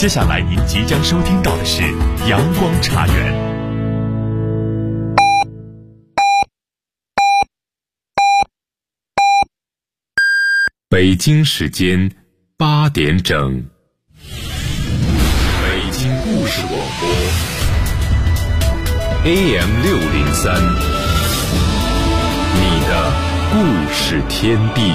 接下来您即将收听到的是阳光茶园。北京时间8点整，北京故事广播 AM603，你的故事天地。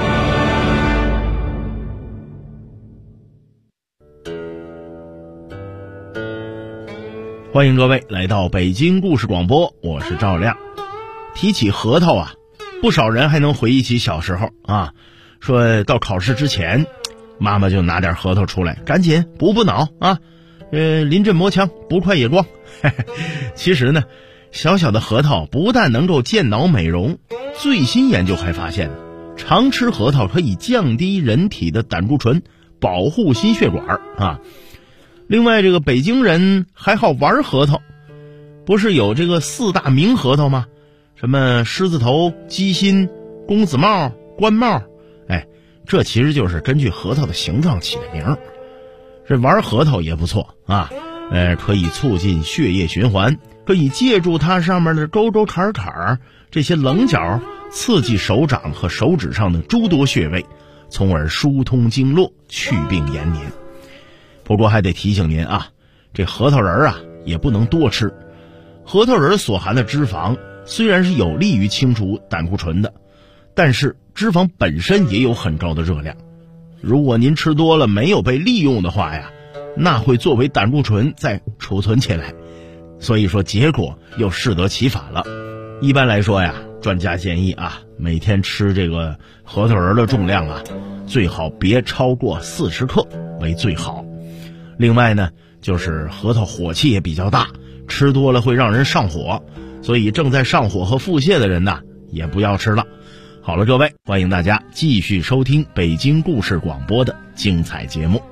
欢迎各位来到北京故事广播，我是赵亮。提起核桃啊，不少人还能回忆起小时候啊，说到考试之前，妈妈就拿点核桃出来，赶紧补脑啊，临阵磨枪，不快也光。其实呢，小小的核桃不但能够健脑美容，最新研究还发现，常吃核桃可以降低人体的胆固醇，保护心血管啊。另外，这个北京人还好玩核桃，不是有这个4大名核桃吗？什么狮子头、鸡心、公子帽、官帽，这其实就是根据核桃的形状起的名。这玩核桃也不错啊，可以促进血液循环，可以借助它上面的沟沟坎坎这些棱角，刺激手掌和手指上的诸多穴位，从而疏通经络，祛病延年。不过还得提醒您啊，这核桃仁啊也不能多吃。核桃仁所含的脂肪虽然是有利于清除胆固醇的，但是脂肪本身也有很高的热量。如果您吃多了没有被利用的话呀，那会作为胆固醇再储存起来，所以说结果又适得其反了。一般来说呀，专家建议啊，每天吃这个核桃仁的重量啊，最好别超过40克为最好。另外呢，就是核桃火气也比较大，吃多了会让人上火，所以正在上火和腹泻的人呢，也不要吃了。好了，各位，欢迎大家继续收听北京故事广播的精彩节目。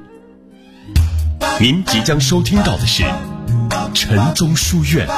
您即将收听到的是晨钟书院。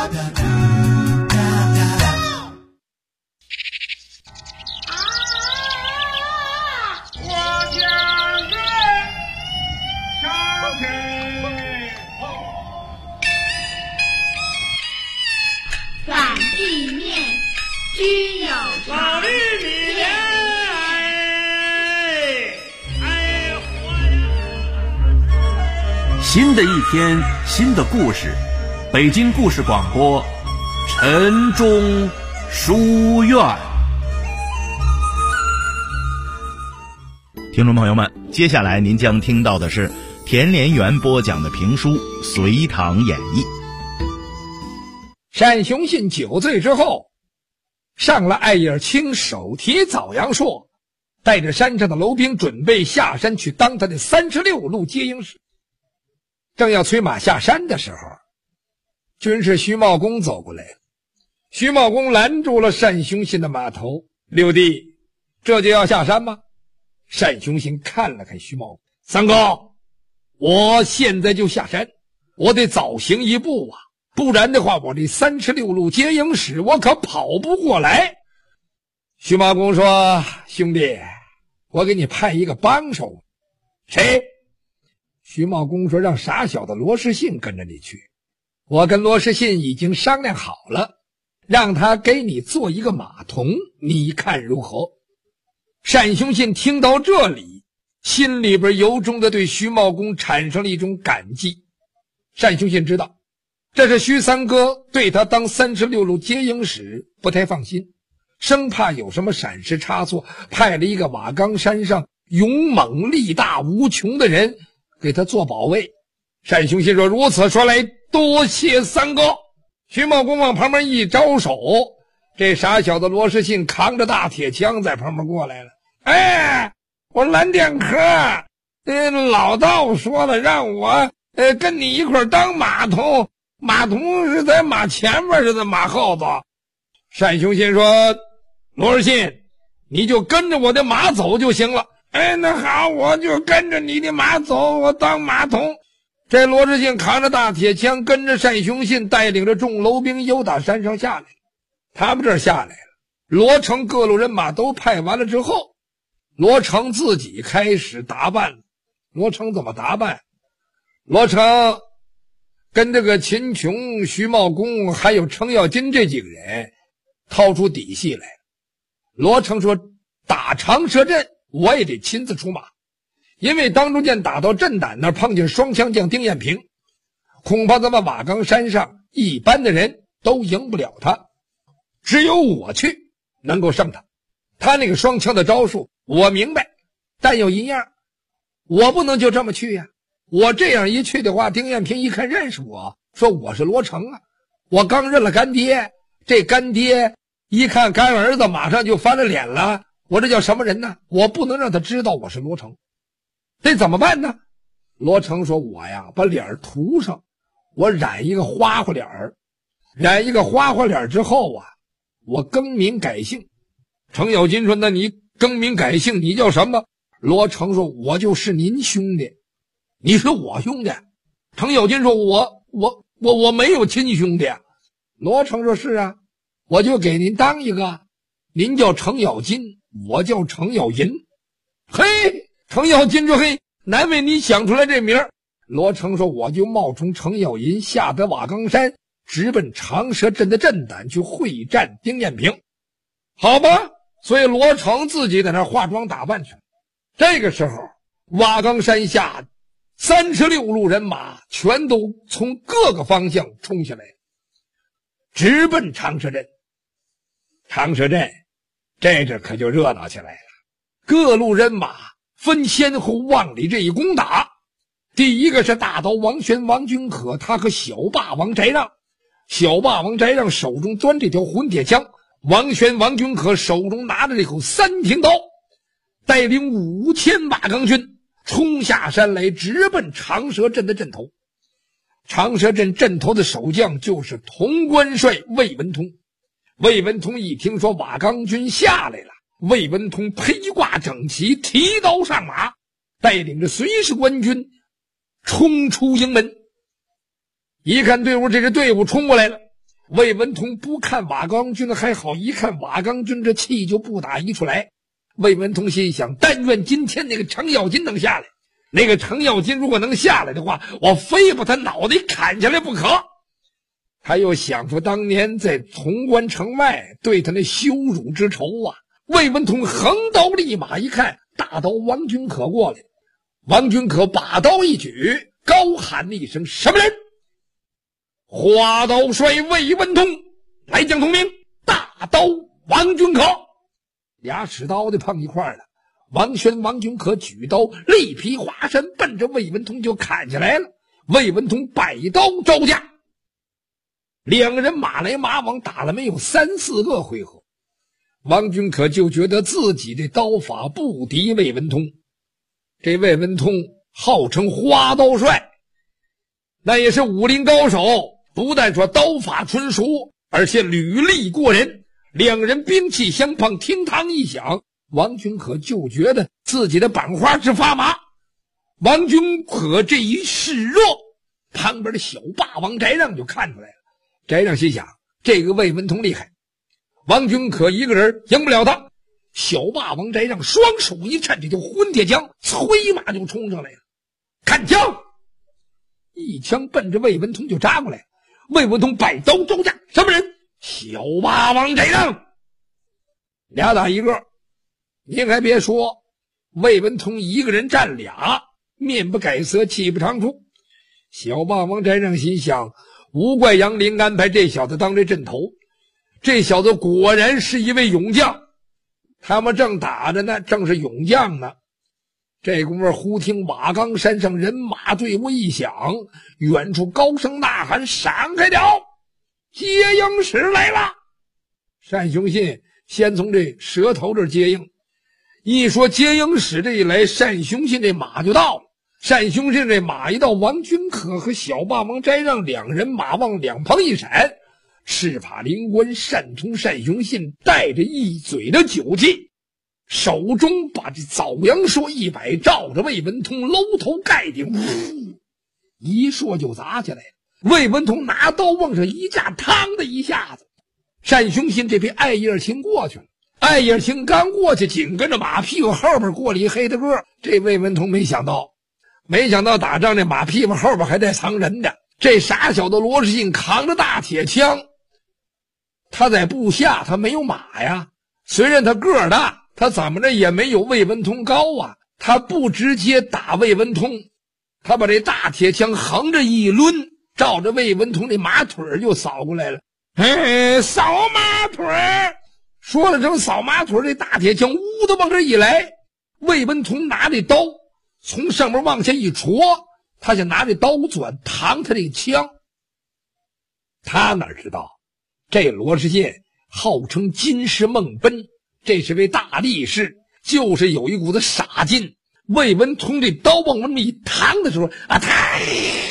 新的一天，新的故事，北京故事广播晨钟书院。 听众朋友们，接下来您将听到的是田连元播讲的评书《隋唐演义》。 单雄信酒醉之后，上了艾叶青，手提枣阳硕，带着山上的楼兵准备下山去当他的36路接应使。正要催马下山的时候，军士徐茂公走过来了。徐茂公拦住了单雄信的马头：“六弟，这就要下山吗？”单雄信看了看徐茂公：“三哥，我现在就下山，我得早行一步啊，不然的话，我这36路接应使我可跑不过来。”徐茂公说：“兄弟，我给你派一个帮手。”“谁？”徐茂公说：“让傻小子罗士信跟着你去，我跟罗士信已经商量好了，让他给你做一个马童，你看如何？”单雄信听到这里，心里边由衷的对徐茂公产生了一种感激。单雄信知道，这是徐三哥对他当36路接应使不太放心，生怕有什么闪失差错，派了一个瓦岗山上勇猛力大无穷的人给他做保卫。单雄信说：“如此说来，多谢三哥。”徐茂公往旁边一招手，这傻小子罗士信扛着大铁枪在旁边过来了。“哎，我蓝剑客，老道说了，让我跟你一块当马童，马童是在马前面是在马后头。”单雄信说：“罗士信，你就跟着我的马走就行了。”“那好，我就跟着你的马走，我当马童。”这罗士信扛着大铁枪，跟着单雄信带领着众楼兵又打山上下来。他们这儿下来了，罗成各路人马都派完了之后，罗成自己开始打扮了。罗成怎么打扮？ 罗成跟这个秦琼、徐茂公还有程咬金这几个人掏出底细来了。罗成说打长蛇阵我也得亲自出马，因为当初见打到震胆那儿碰见双枪将丁彦平，恐怕咱们瓦岗山上一般的人都赢不了他，只有我去能够胜他。他那个双枪的招数我明白，但有一样，我不能就这么去呀。我这样一去的话，丁彦平一看认识我，说我是罗成啊，我刚认了干爹，这干爹一看干儿子马上就翻了脸了，我这叫什么人呢？我不能让他知道我是罗成，这怎么办呢？罗成说我呀把脸涂上，我染一个花花脸儿，染一个花花脸之后啊，我更名改姓。程咬金说那你更名改姓你叫什么？罗成说我就是您兄弟。你是我兄弟？程咬金说我没有亲兄弟。罗成说是啊，我就给您当一个，您叫程咬金，我叫程咬银。嘿，程咬金说嘿，难为你想出来这名儿。罗成说我就冒充程咬银下得瓦岗山，直奔长蛇阵的震胆去会战丁彦平。好吧，所以罗成自己在那化妆打扮去了。这个时候瓦岗山下36路人马全都从各个方向冲下来，直奔长蛇阵。长蛇阵这可就热闹起来了，各路人马分先后往里这一攻打。第一个是大刀王宣、王君可，他和小霸王翟让。小霸王翟让手中端这条混铁枪，王宣、王君可手中拿着这口三挺刀，带领5000瓦岗军冲下山来，直奔长蛇阵的阵头。长蛇阵阵头的守将就是潼关帅魏文通。魏文通一听说瓦岗军下来了，魏文通披挂整齐，提刀上马，带领着随侍官军冲出营门。一看队伍，这支队伍冲过来了，魏文通不看瓦岗军还好，一看瓦岗军这气就不打一处来。魏文通心想，但愿今天那个程咬金能下来，那个程咬金如果能下来的话，我非把他脑袋砍下来不可。他又想出当年在潼关城外对他那羞辱之仇啊。魏文通横刀立马一看，大刀王君可过来，王君可把刀一举，高喊了一声什么人？花刀帅魏文通，来将同名，大刀王君可。俩使刀的碰一块了，王宣、王君可举刀力劈华山，奔着魏文通就砍下来了。魏文通摆刀招架，两个人马来马往打了没有3、4个回合，王君可就觉得自己的刀法不敌魏文通。这魏文通号称花刀帅，那也是武林高手，不但说刀法纯熟，而且履历过人。两人兵器相碰，厅堂一响，王君可就觉得自己的板花直发麻。王君可这一示弱，旁边的小霸王翟让就看出来了。翟让心想，这个魏文通厉害，王君可一个人赢不了他。小霸王翟让双手一颤，这条混铁枪催马就冲上来了，看枪，一枪奔着魏文通就扎过来。魏文通摆刀招架，什么人？小霸王翟让。俩打一个，您还别说，魏文通一个人战俩，面不改色，气不长出。小霸王翟让心想，无怪杨林安排这小子当这阵头，这小子果然是一位勇将。他们正打着呢，正是勇将呢。这功夫忽听瓦岗山上人马队伍一响，远处高声呐喊，闪开了，接应使来了。单雄信先从这蛇头这儿接应，一说接应使这一来，单雄信这马就到了。单雄信这马一到，王君可和小霸王翟让两人马往两旁一闪，赤发灵官单从单雄信带着一嘴的酒气，手中把这枣阳槊一摆，照着魏文通搂头盖顶，一槊就砸下来了。魏文通拿刀往上一架，嘡的一下子，单雄信这边艾叶青过去了。艾叶青刚过去，紧跟着马屁股后边过了一黑大个。这魏文通没想到， 没想到打仗这马屁股后边还带藏人的。这傻小子罗士信扛着大铁枪，他在部下他没有马呀，虽然他个儿大，他怎么着也没有魏文通高啊。他不直接打魏文通，他把这大铁枪横着一抡，照着魏文通这马腿就扫过来了。扫马腿，说了声扫马腿，这大铁枪呜的往这一来，魏文通拿这刀从上面往下一戳，他想拿这刀钻扛他这个枪。他哪知道这罗士信号称金士孟贲，这是位大力士，就是有一股子傻劲。魏文通这刀往那么一扛的时候啊，他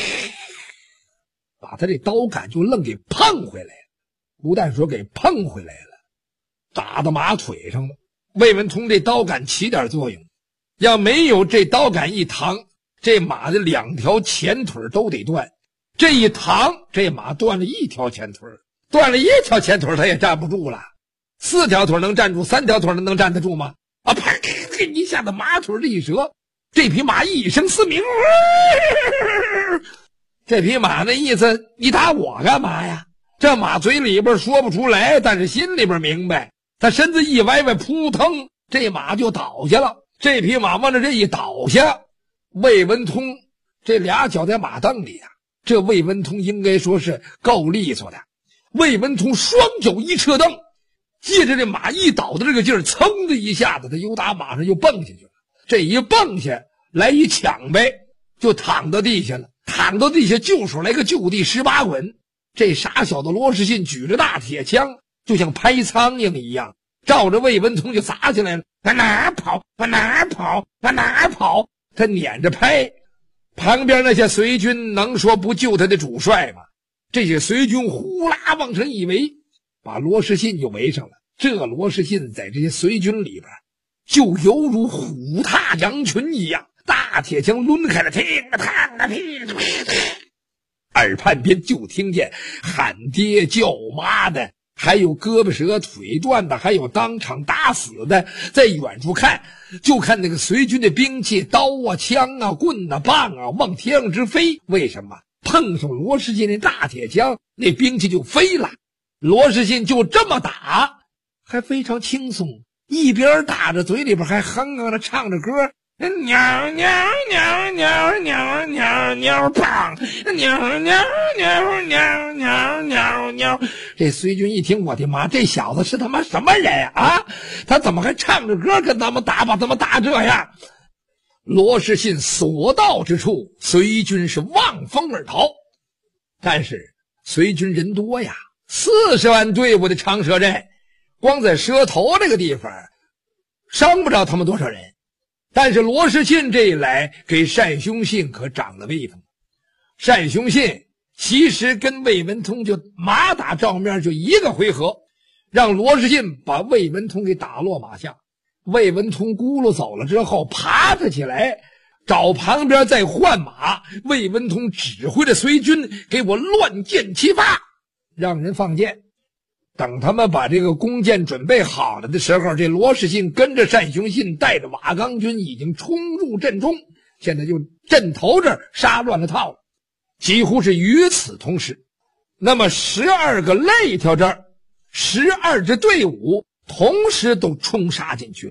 把他这刀杆就愣给碰回来了。不但说给碰回来了，打到马腿上了。魏文通这刀杆起点作用，要没有这刀杆一扛，这马的2条前腿都得断。这一扛，这马断了1条前腿，断了1条前腿，他也站不住了。4条腿能站住，3条腿能站得住吗？啊！啪！一下子马腿这一折，这匹马一声嘶鸣。这匹马那意思，你打我干嘛呀？这马嘴里边说不出来，但是心里边明白。他身子一歪歪，扑腾，这马就倒下了。这匹马往这一倒下，魏文通这俩脚在马蹬里啊，这魏文通应该说是够利索的。魏文通双脚一撤蹬，借着这马一倒的这个劲儿，噌的一下子他由打马上就蹦下去了。这一蹦下来一抢呗，就躺到地下了。躺到地下就手来个就地18滚。这傻小子罗士信举着大铁枪，就像拍苍蝇一样，照着魏文通就砸起来了。往哪儿跑，往哪儿跑，往哪儿跑，他撵着拍。旁边那些随军能说不救他的主帅吗？这些随军呼啦往上一围，把罗士信就围上了。这罗士信在这些随军里边就犹如虎踏羊群一样，大铁枪抡开了，听啊烫啊噼耳畔边就听见喊爹叫妈的，还有胳膊折腿断的，还有当场打死的。在远处看，就看那个随军的兵器，刀啊枪啊棍啊棒啊往天上直飞。为什么？碰上罗士信那大铁枪，那兵器就飞了。罗士信就这么打，还非常轻松，一边打着嘴里边还哼哼着唱着歌，鸟鸟鸟鸟鸟鸟鸟棒，鸟鸟鸟鸟鸟鸟鸟。这随军一听，我的妈，这小子是他妈什么人啊？他怎么还唱着歌跟咱们打，把咱们打这样？罗士信所到之处，随军是望风而逃。但是随军人多呀，40万队伍的长蛇阵，光在蛇头这个地方伤不着他们多少人。但是罗士信这一来，给单雄信可长了威风。单雄信其实跟魏文通就马打照面，就一个回合，让罗士信把魏文通给打落马下。魏文通咕噜走了之后，爬他起来，找旁边再换马。魏文通指挥着随军给我乱箭齐发，让人放箭。等他们把这个弓箭准备好了的时候，这罗士信跟着单雄信带着瓦岗军已经冲入阵中，现在就阵头这儿杀乱了套了。几乎是与此同时，那么12个肋条这儿12支队伍同时都冲杀进去了。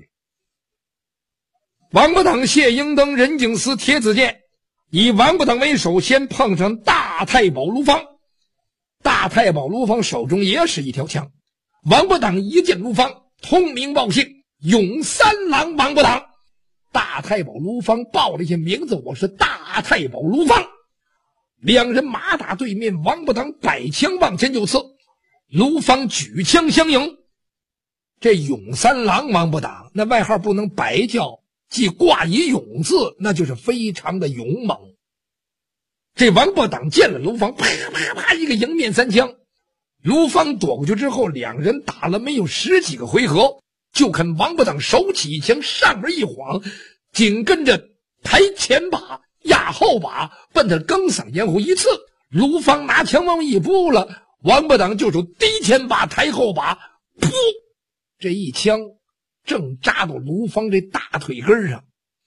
王八党、谢英登、任景思、铁子健以王八党为首，先碰上大太保卢芳。大太保卢芳手中也是一条枪。王八党一见卢芳，通名报姓，勇三郎王八党。大太保卢芳报了一些名字，我是大太保卢芳。两人马打对面，王八党摆枪往前就刺，卢芳举枪相迎。这勇三郎王八党那外号不能白叫，即挂以勇字，那就是非常的勇猛。这王八党见了卢芳，啪啪啪一个迎面3枪，卢芳躲过去之后，两人打了没有10几个回合，就看王八党手起一枪，上面一晃，紧跟着抬前把压后把，奔他更嗓咽喉一刺。卢芳拿枪往一扑了，王八党就手低前把抬后把，噗，这一枪正扎到卢芳这大腿根上。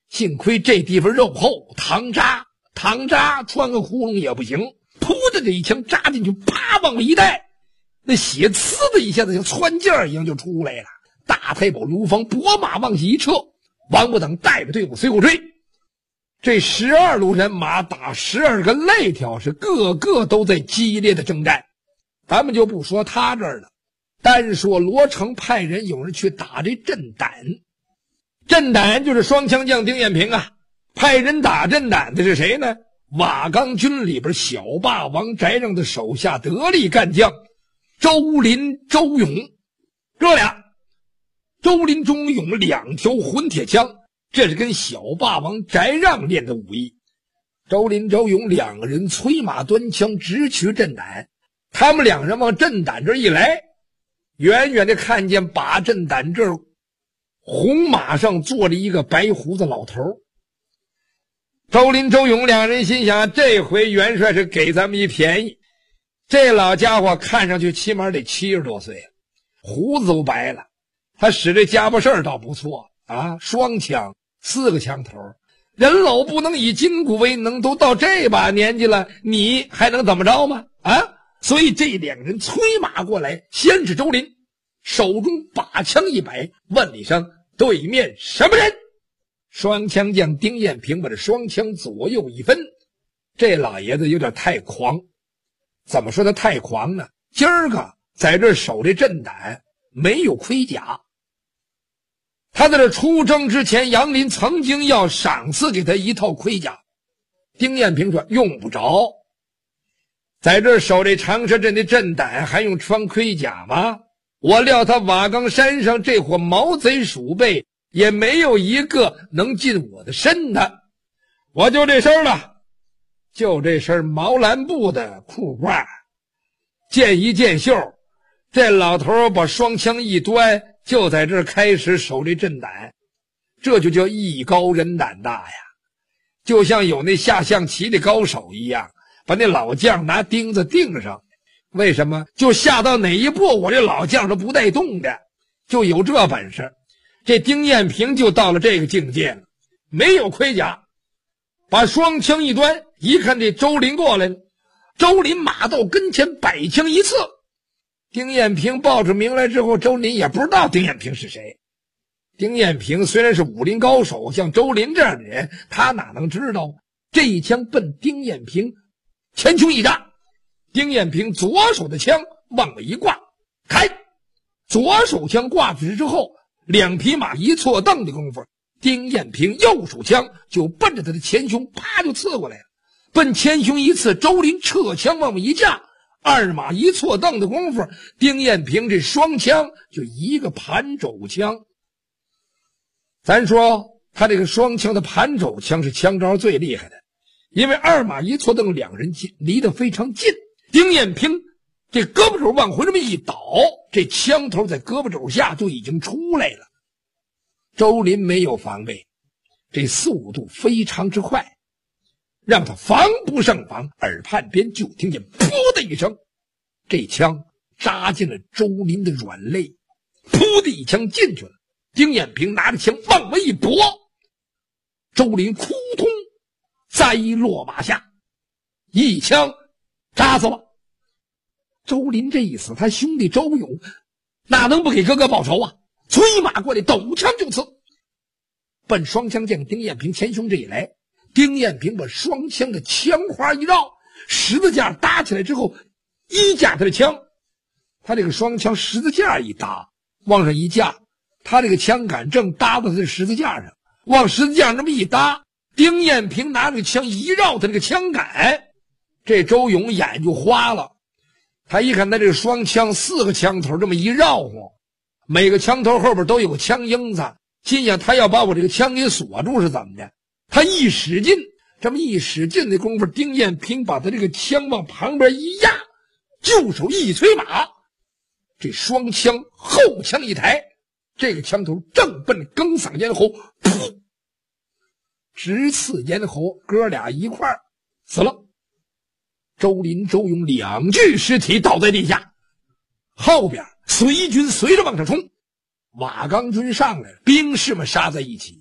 幸亏这地方肉厚，糖渣穿个窟窿也不行，噗的这一枪扎进去，啪往外一带，那血呲的一下子像窜劲一样就出来了。大太保卢芳拨马往西一撤，王八等带着队伍随后追。这12路人马打12个肋条，是个个都在激烈的征战。咱们就不说他这儿了，单说罗成派人有人去打这镇胆。镇胆就是双枪将丁彦平啊，派人打镇胆的是谁呢？瓦岗军里边小霸王翟让的手下得力干将周林、周勇，这俩周林、周勇两条混铁枪，这是跟小霸王翟让练的武艺。周林、周勇两个人催马端枪直取镇胆。他们两人往镇胆这一来，远远的看见把镇胆这儿红马上坐着一个白胡子老头。周林、周勇两人心想，这回元帅是给咱们一便宜。这老家伙看上去起码得70多岁了，胡子都白了。他使这家伙事儿倒不错啊，双枪4个枪头，人老不能以筋骨为能，都到这把年纪了，你还能怎么着吗？啊！所以这两人催马过来，先是周林手中把枪一摆，问了一声：“对面什么人？”双枪将丁彦平把这双枪左右一分，这老爷子有点太狂。怎么说他太狂呢？今儿个在这守这镇胆没有盔甲，他在这出征之前，杨林曾经要赏赐给他一套盔甲，丁彦平说用不着。在这守这长沙镇的镇胆还用穿盔甲吗？我料他瓦岗山上这伙毛贼鼠辈也没有一个能进我的身的。我就这身了，就这身毛蓝布的裤褂，见一件袖。这老头把双枪一端，就在这开始守这镇胆，这就叫艺高人胆大呀，就像有那下象棋的高手一样，把那老将拿钉子钉上。为什么？就下到哪一步，我这老将是不带动的，就有这本事。这丁彦平就到了这个境界了，没有盔甲，把双枪一端，一看这周林过来了，周林马到跟前，摆枪一刺。丁彦平报出名来之后，周林也不知道丁彦平是谁。丁彦平虽然是武林高手，像周林这样的人，他哪能知道？这一枪奔丁彦平前胸一扎，丁彦平左手的枪往外一挂，开。左手枪挂出去之后，两匹马一错蹬的功夫，丁彦平右手枪就奔着他的前胸啪就刺过来了。奔前胸一刺，周林撤枪往外一架，二马一错蹬的功夫，丁彦平这双枪就一个盘肘枪。咱说他这个双枪的盘肘枪是枪招最厉害的，因为二马一错蹬，两人离得非常近。丁彦平这胳膊肘往回这么一倒，这枪头在胳膊肘下就已经出来了。周林没有防备，这速度非常之快，让他防不胜防。耳畔边就听见噗的一声，这枪扎进了周林的软肋，噗的一枪进去了。丁彦平拿着枪往外一搏，周林扑通栽落马下，一枪扎死了。周林这一死，他兄弟周勇哪能不给哥哥报仇啊？催马过来，抖枪就刺。奔双枪将丁彦平前胸这一来，丁彦平把双枪的枪花一绕，十字架搭起来之后，一架他的枪，他这个双枪十字架一搭，往上一架，他这个枪杆正搭到他的十字架上，往十字架上这么一搭，丁彦平拿着枪一绕他这个枪杆，这周勇眼就花了。他一看他这个双枪4个枪头这么一绕晃，每个枪头后边都有个枪缨子，心想他要把我这个枪给锁住是怎么的？他一使劲，这么一使劲的功夫，丁彦平把他这个枪往旁边一压，就手一催马，这双枪后枪一抬，这个枪头正奔更嗓咽喉，噗，直刺咽喉，哥俩一块儿死了。周林、周勇两具尸体倒在地下，后边随军随着往上冲，瓦岗军上来了，兵士们杀在一起，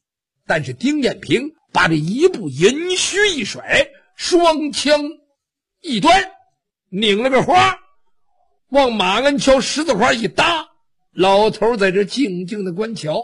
但是丁彦平把这一步银须一甩，双枪一端，拧了个花，往马鞍桥十字花一搭，老头在这静静的观瞧。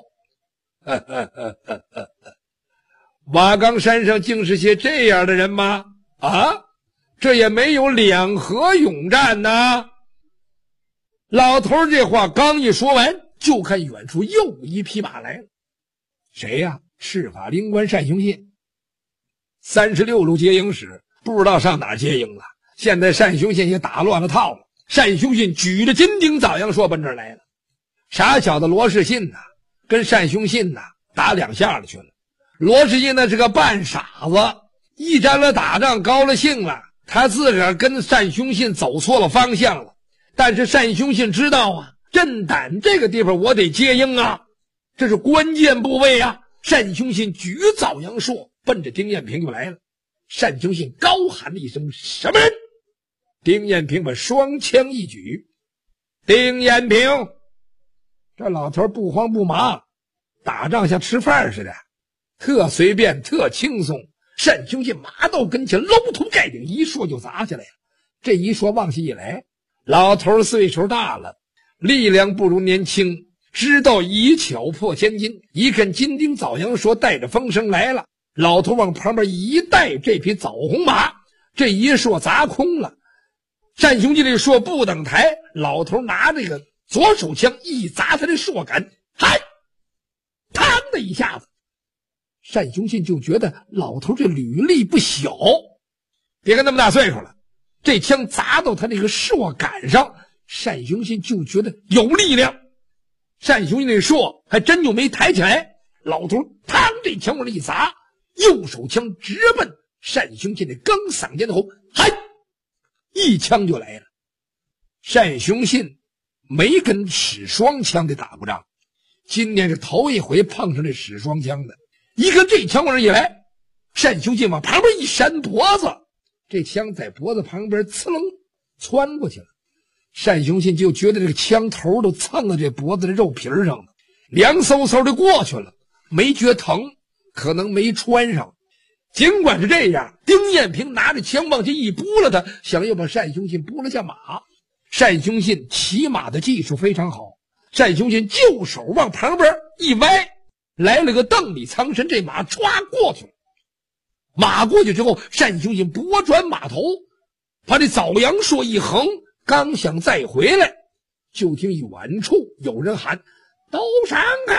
瓦岗山上竟是些这样的人吗？啊，这也没有两河勇战呐。老头这话刚一说完，就看远处又一匹马来了。谁呀？赤法灵官单雄信。36路接应使不知道上哪儿接应了，现在单雄信也打乱了套了。单雄信举着金鼎枣阳说奔这儿来了。傻小子罗士信呐，跟单雄信呐打两下子去了。罗士信那是个半傻子，一沾了打仗高了兴了，他自个儿跟单雄信走错了方向了。但是单雄信知道啊，镇胆这个地方我得接应啊，这是关键部位啊。单雄信举枣阳槊奔着丁彦平就来了。单雄信高喊了一声：“什么人？”丁彦平把双枪一举。丁彦平，这老头不慌不忙，打仗像吃饭似的，特随便特轻松。单雄信马到跟前，搂头盖顶一槊就砸下来了。这一槊往下一来，老头岁数大了，力量不如年轻，知道以巧破千金。一看金丁枣阳说带着风声来了，老头往旁边一带，这匹枣红马这一槊砸空了。单雄信这槊不等抬，老头拿这个左手枪一砸他的槊杆，嗨，嘡的一下子，单雄信就觉得老头这履历不小，别看那么大岁数了，这枪砸到他那个槊杆上，单雄信就觉得有力量。单雄信那槊还真就没抬起来，老头嘡这枪往那一砸，右手枪直奔单雄信的刚嗓咽喉，嗨，一枪就来了。单雄信没跟使双枪的打过仗，今年是头一回碰上这使双枪的。一看这枪往这一来，单雄信往旁边一扇脖子，这枪在脖子旁边呲楞窜过去了。单雄信就觉得这个枪头都蹭到这脖子的肉皮上了，凉飕飕的过去了，没觉疼，可能没穿上。尽管是这样，丁彦平拿着枪往前一拨了他，想要把单雄信拨了下马。单雄信骑马的技术非常好，单雄信就手往旁边一歪，来了个瞪里藏神，这马唰过去了。马过去之后，单雄信拨转马头，把这枣阳槊一横，刚想再回来，就听远处有人喊：“都闪开，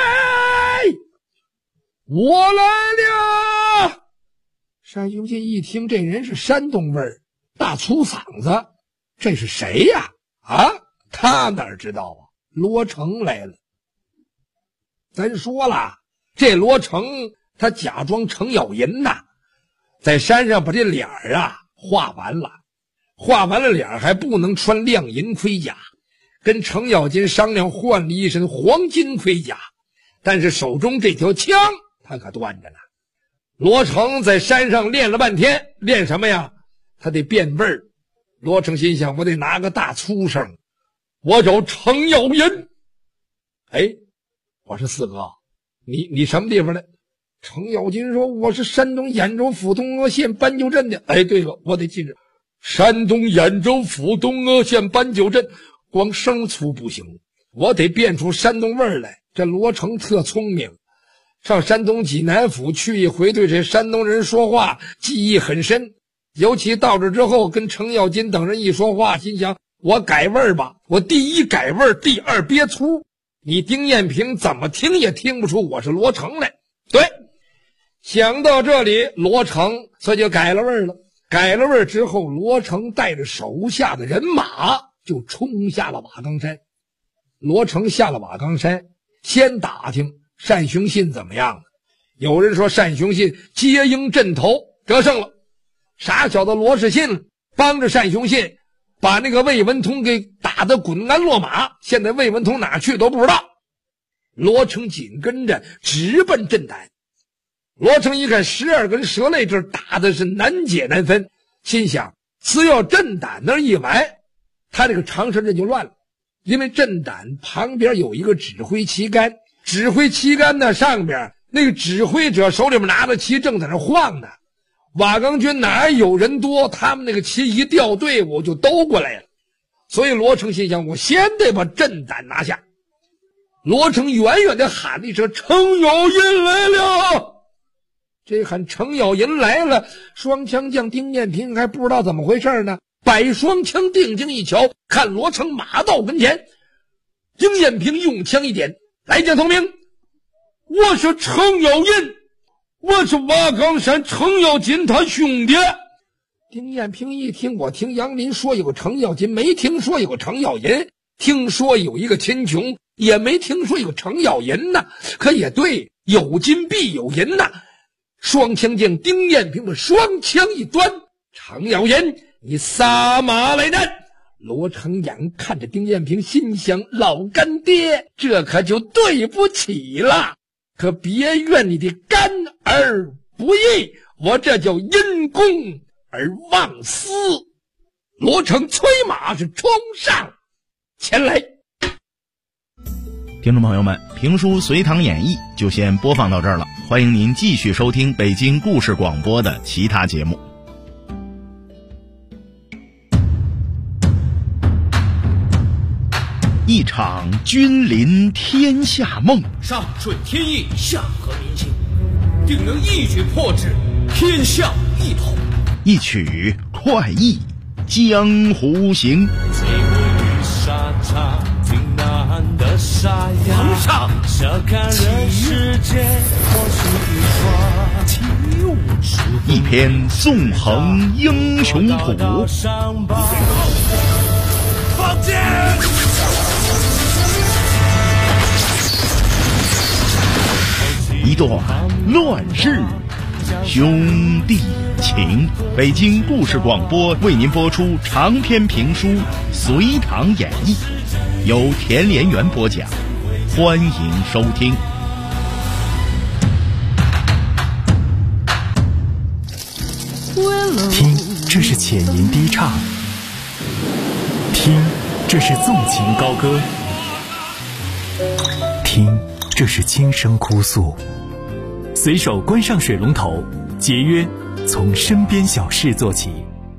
我来了！”单雄信一听这人是山东味儿，大粗嗓子，这是谁呀？啊，他哪知道啊？罗成来了。咱说了，这罗成他假装程咬银呐，在山上把这脸啊画完了，画完了脸还不能穿亮银盔甲，跟程咬金商量换了一身黄金盔甲，但是手中这条枪他可端着呢。罗成在山上练了半天，练什么呀？他得变味儿。罗成心想，我得拿个大粗声，我找程咬银。哎，我说四哥，你什么地方的？程咬金说，我是山东兖州府东阿县搬救镇的。哎，对了，我得记着，山东兖州府东阿县搬救镇，光生粗不行，我得变出山东味儿来。这罗成特聪明，上山东济南府去一回，对这山东人说话记忆很深。尤其到这之后跟程咬金等人一说话，心想我改味儿吧，我第一改味儿，第二憋粗，你丁彦平怎么听也听不出我是罗成来。对，想到这里，罗成所以就改了味儿了。改了味儿之后，罗成带着手下的人马就冲下了瓦岗山。罗成下了瓦岗山，先打听单雄信怎么样了。有人说单雄信接应阵头得胜了，傻小子罗士信帮着单雄信把那个魏文通给打得滚鞍落马，现在魏文通哪去都不知道。罗成紧跟着直奔镇胆。罗成一看12根蛇肋这打的是难解难分，心想只要镇胆那一完，他这个长山镇就乱了。因为镇胆旁边有一个指挥旗杆，指挥旗杆呢上边那个指挥者手里面拿着旗正在那晃呢。瓦岗军哪有人多，他们那个旗一掉队伍就都过来了。所以罗成心想，我先得把震胆拿下。罗成远远地喊了一声：“程咬银来了！”这喊程咬银来了，双枪将丁彦平还不知道怎么回事呢，摆双枪定睛一瞧，看罗成马到跟前。丁彦平用枪一点：“来将同名，我是程咬银，我是瓦岗山程咬金他兄弟。”丁彦平一听，我听杨林说有个程咬金，没听说有个程咬银，听说有一个秦琼，也没听说有程咬银呐。可也对，有金必有银呐。双枪将丁彦平的双枪一端：“程咬银，你撒马来战！”罗成眼看着丁彦平，心想：老干爹，这可就对不起了。可别怨你的干儿不义，我这叫因公而忘私。罗成催马是冲上前来。 听众朋友们，评书《隋唐演义》就先播放到这儿了，欢迎您继续收听北京故事广播的其他节目。一场君临天下梦， 上顺天意，下合民心，定能一举破之，天下一统。 一曲快意江湖行。 皇上， 一篇纵横英雄谱， 放箭！ 一段乱世兄弟情。北京故事广播为您播出长篇评书《隋唐演义》，由田连元播讲，欢迎收听。 听，这是浅吟低唱；听，这是纵情高歌；听，这是轻声哭诉。随手关上水龙头，节约从身边小事做起。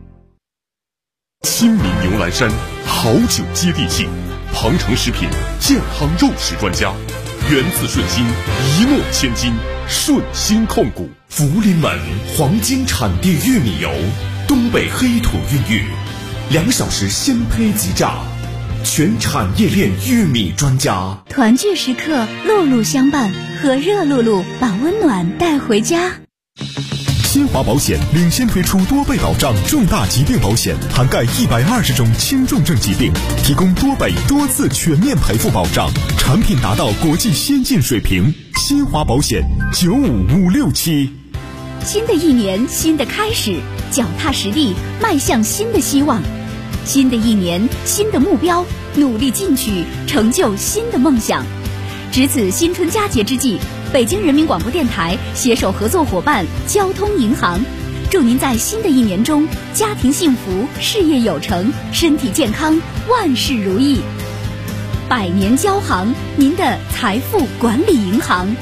新民牛栏山好酒接地气，庞城食品健康肉食专家，源自顺心，一诺千金，顺心控股。 福临门黄金产地玉米油，东北黑土孕育，2小时鲜胚即榨，全产业链玉米专家。 团聚时刻，露露相伴，和热露露把温暖带回家。 新华保险领先推出多倍保障重大疾病保险，涵盖120种轻重症疾病，提供多倍多次全面赔付保障，产品达到国际先进水平。新华保险95567。 新的一年，新的开始，脚踏实地，迈向新的希望。新的一年，新的目标，努力进取，成就新的梦想。值此新春佳节之际，北京人民广播电台携手合作伙伴交通银行，祝您在新的一年中家庭幸福，事业有成，身体健康，万事如意。100年交行，您的财富管理银行。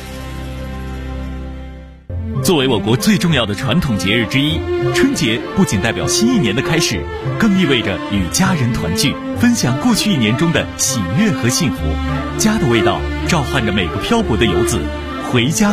作为我国最重要的传统节日之一，春节不仅代表新一年的开始，更意味着与家人团聚，分享过去一年中的喜悦和幸福。家的味道召唤着每个漂泊的游子回家。